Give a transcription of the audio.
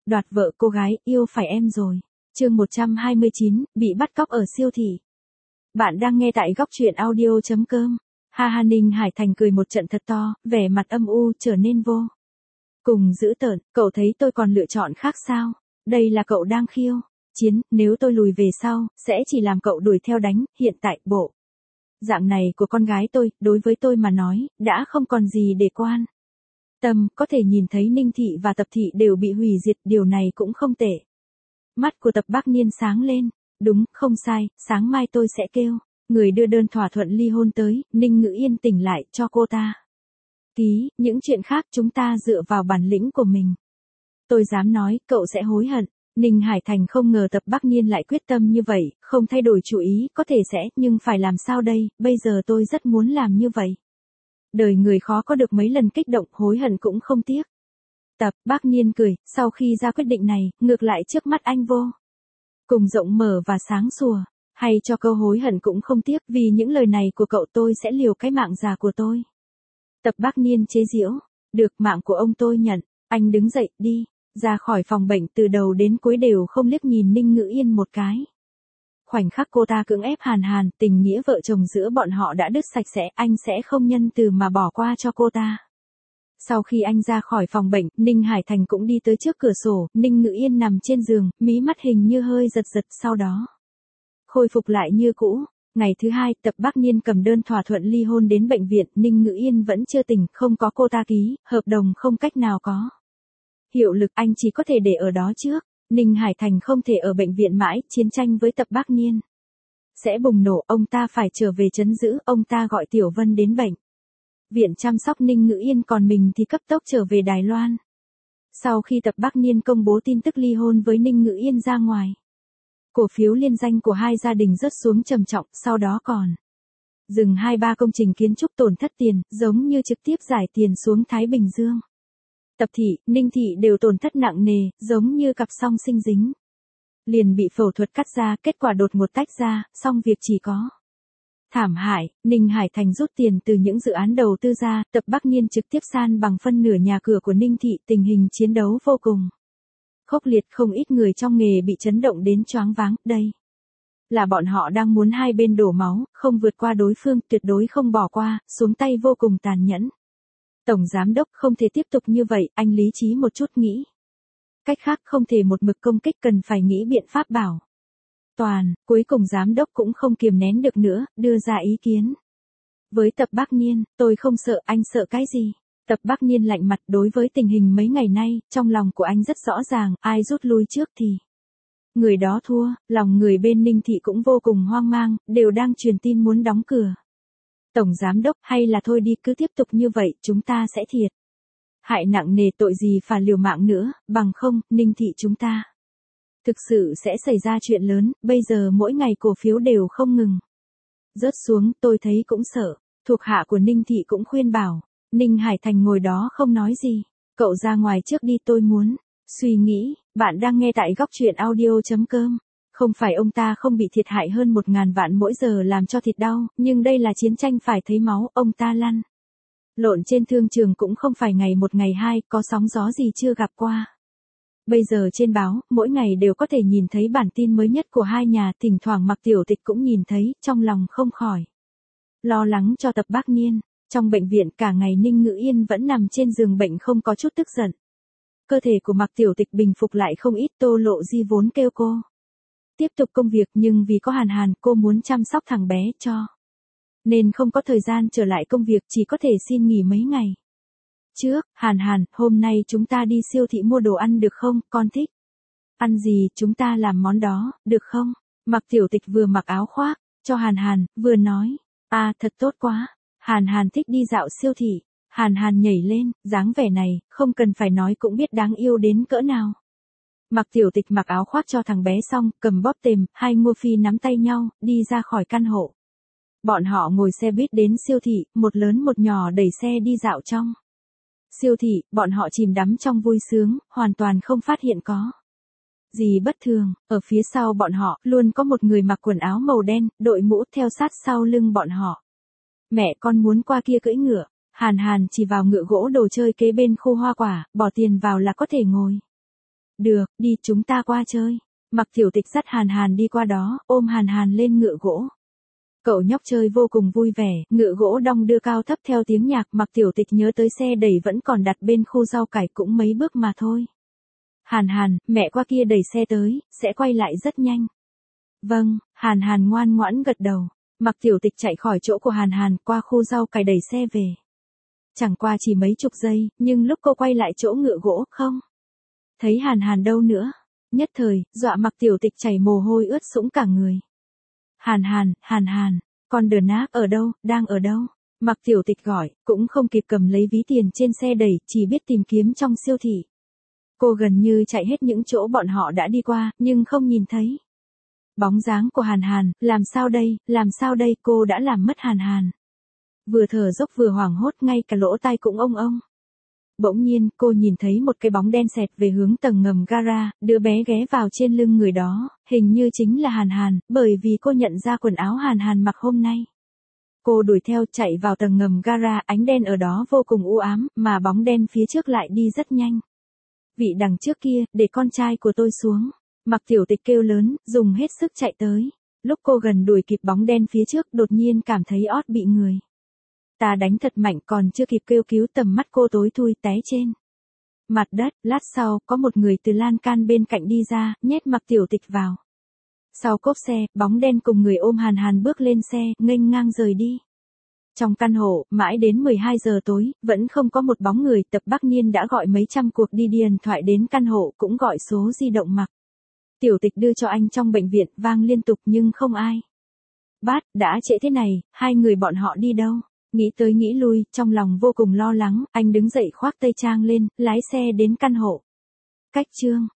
đoạt vợ cô gái, yêu phải em rồi. Chương 129, bị bắt cóc ở siêu thị. Bạn đang nghe tại góc truyện audio.com. Ha ha, Ninh Hải Thành cười một trận thật to, vẻ mặt âm u trở nên vô cùng dữ tợn. Cậu thấy tôi còn lựa chọn khác sao? Đây là cậu đang khiêu chiến, nếu tôi lùi về sau, sẽ chỉ làm cậu đuổi theo đánh. Hiện tại bộ dạng này của con gái tôi, đối với tôi mà nói, đã không còn gì để quan tâm. Có thể nhìn thấy Ninh Thị và Tập Thị đều bị hủy diệt, điều này cũng không tệ. Mắt của Tập Bác Niên sáng lên. Đúng, không sai, sáng mai tôi sẽ kêu người đưa đơn thỏa thuận ly hôn tới. Ninh Ngữ Yên tỉnh lại, cho cô ta ký. Những chuyện khác chúng ta dựa vào bản lĩnh của mình. Tôi dám nói, cậu sẽ hối hận. Ninh Hải Thành không ngờ Tập Bác Niên lại quyết tâm như vậy, không thay đổi chủ ý. Có thể sẽ, nhưng phải làm sao đây? Bây giờ tôi rất muốn làm như vậy. Đời người khó có được mấy lần kích động, hối hận cũng không tiếc. Tập Bác Niên cười, sau khi ra quyết định này, ngược lại trước mắt anh vô cùng rộng mở và sáng sủa. Hay cho câu hối hận cũng không tiếc, vì những lời này của cậu tôi sẽ liều cái mạng già của tôi. Tập Bác Niên chế giễu. Được, mạng của ông tôi nhận. Anh đứng dậy, đi ra khỏi phòng bệnh, từ đầu đến cuối đều không liếc nhìn Ninh Ngữ Yên một cái. Khoảnh khắc cô ta cưỡng ép Hàn Hàn, tình nghĩa vợ chồng giữa bọn họ đã đứt sạch sẽ, anh sẽ không nhân từ mà bỏ qua cho cô ta. Sau khi anh ra khỏi phòng bệnh, Ninh Hải Thành cũng đi tới trước cửa sổ. Ninh Ngữ Yên nằm trên giường, mí mắt hình như hơi giật giật, sau đó khôi phục lại như cũ. Ngày thứ hai, Tập Bác Niên cầm đơn thỏa thuận ly hôn đến bệnh viện. Ninh Ngữ Yên vẫn chưa tỉnh, không có cô ta ký, hợp đồng không cách nào có hiệu lực, anh chỉ có thể để ở đó trước. Ninh Hải Thành không thể ở bệnh viện mãi, chiến tranh với Tập Bác Niên sẽ bùng nổ, ông ta phải trở về trấn giữ. Ông ta gọi Tiểu Vân đến bệnh viện chăm sóc Ninh Ngữ Yên, còn mình thì cấp tốc trở về Đài Loan. Sau khi Tập Bác Niên công bố tin tức ly hôn với Ninh Ngữ Yên ra ngoài, cổ phiếu liên danh của hai gia đình rớt xuống trầm trọng, sau đó còn dừng 2-3 công trình kiến trúc tổn thất tiền, giống như trực tiếp giải tiền xuống Thái Bình Dương. Tập Thị, Ninh Thị đều tổn thất nặng nề, giống như cặp song sinh dính liền bị phẫu thuật cắt ra, kết quả đột ngột tách ra, xong việc chỉ có thảm hại. Ninh Hải Thành rút tiền từ những dự án đầu tư ra, Tập Bác Niên trực tiếp san bằng phân nửa nhà cửa của Ninh Thị, tình hình chiến đấu vô cùng khốc liệt, không ít người trong nghề bị chấn động đến choáng váng. Đây là bọn họ đang muốn hai bên đổ máu, không vượt qua đối phương, tuyệt đối không bỏ qua, xuống tay vô cùng tàn nhẫn. Tổng giám đốc, không thể tiếp tục như vậy, anh lý trí một chút, nghĩ cách khác, không thể một mực công kích, cần phải nghĩ biện pháp bảo toàn. Cuối cùng giám đốc cũng không kiềm nén được nữa, đưa ra ý kiến với Tập Bác Niên. Tôi không sợ, anh sợ cái gì? Tập Bác Niên lạnh mặt. Đối với tình hình mấy ngày nay, trong lòng của anh rất rõ ràng, ai rút lui trước thì người đó thua. Lòng người bên Ninh Thị cũng vô cùng hoang mang, đều đang truyền tin muốn đóng cửa. Tổng giám đốc, hay là thôi đi, cứ tiếp tục như vậy, chúng ta sẽ thiệt hại nặng nề, tội gì phải liều mạng nữa, bằng không, Ninh Thị chúng ta thực sự sẽ xảy ra chuyện lớn. Bây giờ mỗi ngày cổ phiếu đều không ngừng rớt xuống, tôi thấy cũng sợ. Thuộc hạ của Ninh Thị cũng khuyên bảo. Ninh Hải Thành ngồi đó không nói gì. Cậu ra ngoài trước đi, tôi muốn suy nghĩ. Bạn đang nghe tại góc truyện audio.com. Không phải ông ta không bị thiệt hại hơn 1.000 vạn mỗi giờ làm cho thịt đau, nhưng đây là chiến tranh phải thấy máu. Ông ta lăn lộn trên thương trường cũng không phải ngày một ngày hai, có sóng gió gì chưa gặp qua. Bây giờ trên báo, mỗi ngày đều có thể nhìn thấy bản tin mới nhất của hai nhà, thỉnh thoảng Mạc Tiểu Tịch cũng nhìn thấy, trong lòng không khỏi lo lắng cho Tập Bác Niên. Trong bệnh viện cả ngày Ninh Ngữ Yên vẫn nằm trên giường bệnh, không có chút tức giận. Cơ thể của Mạc Tiểu Tịch bình phục lại không ít. Tô Lộ Di vốn kêu cô tiếp tục công việc, nhưng vì có Hàn Hàn, cô muốn chăm sóc thằng bé cho nên không có thời gian trở lại công việc, chỉ có thể xin nghỉ mấy ngày. Trước, Hàn Hàn, hôm nay chúng ta đi siêu thị mua đồ ăn được không, con thích ăn gì, chúng ta làm món đó, được không? Mạc Tiểu Tịch vừa mặc áo khoác cho Hàn Hàn, vừa nói, thật tốt quá. Hàn Hàn thích đi dạo siêu thị. Hàn Hàn nhảy lên, dáng vẻ này, không cần phải nói cũng biết đáng yêu đến cỡ nào. Mạc Tiểu Tịch mặc áo khoác cho thằng bé xong, cầm bóp tềm, hai Ngô Phi nắm tay nhau, đi ra khỏi căn hộ. Bọn họ ngồi xe buýt đến siêu thị, một lớn một nhỏ đẩy xe đi dạo trong siêu thị. Bọn họ chìm đắm trong vui sướng, hoàn toàn không phát hiện có gì bất thường. Ở phía sau bọn họ, luôn có một người mặc quần áo màu đen, đội mũ theo sát sau lưng bọn họ. Mẹ con muốn qua kia cưỡi ngựa. Hàn Hàn chỉ vào ngựa gỗ đồ chơi kế bên khu hoa quả, bỏ tiền vào là có thể ngồi Được, đi chúng ta qua chơi. Mặc Tiểu Tịch dắt Hàn Hàn đi qua đó, ôm Hàn Hàn lên ngựa gỗ. Cậu nhóc chơi vô cùng vui vẻ, ngựa gỗ đong đưa cao thấp theo tiếng nhạc. Mặc Tiểu Tịch nhớ tới xe đẩy vẫn còn đặt bên khu rau cải cũng mấy bước mà thôi. Hàn Hàn, mẹ qua kia đẩy xe tới, sẽ quay lại rất nhanh. Vâng, Hàn Hàn ngoan ngoãn gật đầu. Mặc Tiểu Tịch chạy khỏi chỗ của Hàn Hàn qua khu rau cải đẩy xe về. Chẳng qua chỉ mấy chục giây, nhưng lúc cô quay lại chỗ ngựa gỗ, không thấy Hàn Hàn đâu nữa. Nhất thời, dọa Mặc Tiểu Tịch chảy mồ hôi ướt sũng cả người. Hàn Hàn, con đờn ác ở đâu, đang ở đâu? Mặc Tiểu Tịch gọi, cũng không kịp cầm lấy ví tiền trên xe đẩy, chỉ biết tìm kiếm trong siêu thị. Cô gần như chạy hết những chỗ bọn họ đã đi qua, nhưng không nhìn thấy bóng dáng của Hàn Hàn. Làm sao đây, cô đã làm mất Hàn Hàn. Vừa thở dốc vừa hoảng hốt, ngay cả lỗ tai cũng ông. Bỗng nhiên, cô nhìn thấy một cái bóng đen xẹt về hướng tầng ngầm gara, đứa bé ghé vào trên lưng người đó, hình như chính là Hàn Hàn, bởi vì cô nhận ra quần áo Hàn Hàn mặc hôm nay. Cô đuổi theo chạy vào tầng ngầm gara, ánh đen ở đó vô cùng u ám, mà bóng đen phía trước lại đi rất nhanh. Vị đằng trước kia, để con trai của tôi xuống. Mặc Tiểu Tịch kêu lớn, dùng hết sức chạy tới. Lúc cô gần đuổi kịp bóng đen phía trước, đột nhiên cảm thấy ót bị người ta đánh thật mạnh, còn chưa kịp kêu cứu tầm mắt cô tối thui té trên mặt đất. Lát sau, có một người từ lan can bên cạnh đi ra, nhét Mặc Tiểu Tịch vào sau cốp xe. Bóng đen cùng người ôm Hàn Hàn bước lên xe, nghênh ngang rời đi. Trong căn hộ, mãi đến 12 giờ tối, vẫn không có một bóng người. Tập Bắc Niên đã gọi mấy trăm cuộc đi điện thoại đến căn hộ, cũng gọi số di động Mặc Tiểu Tịch đưa cho anh trong bệnh viện, vang liên tục nhưng không ai bắt. Đã trễ thế này, hai người bọn họ đi đâu? Nghĩ tới nghĩ lui, trong lòng vô cùng lo lắng, anh đứng dậy khoác tây trang lên, lái xe đến căn hộ. Cách chương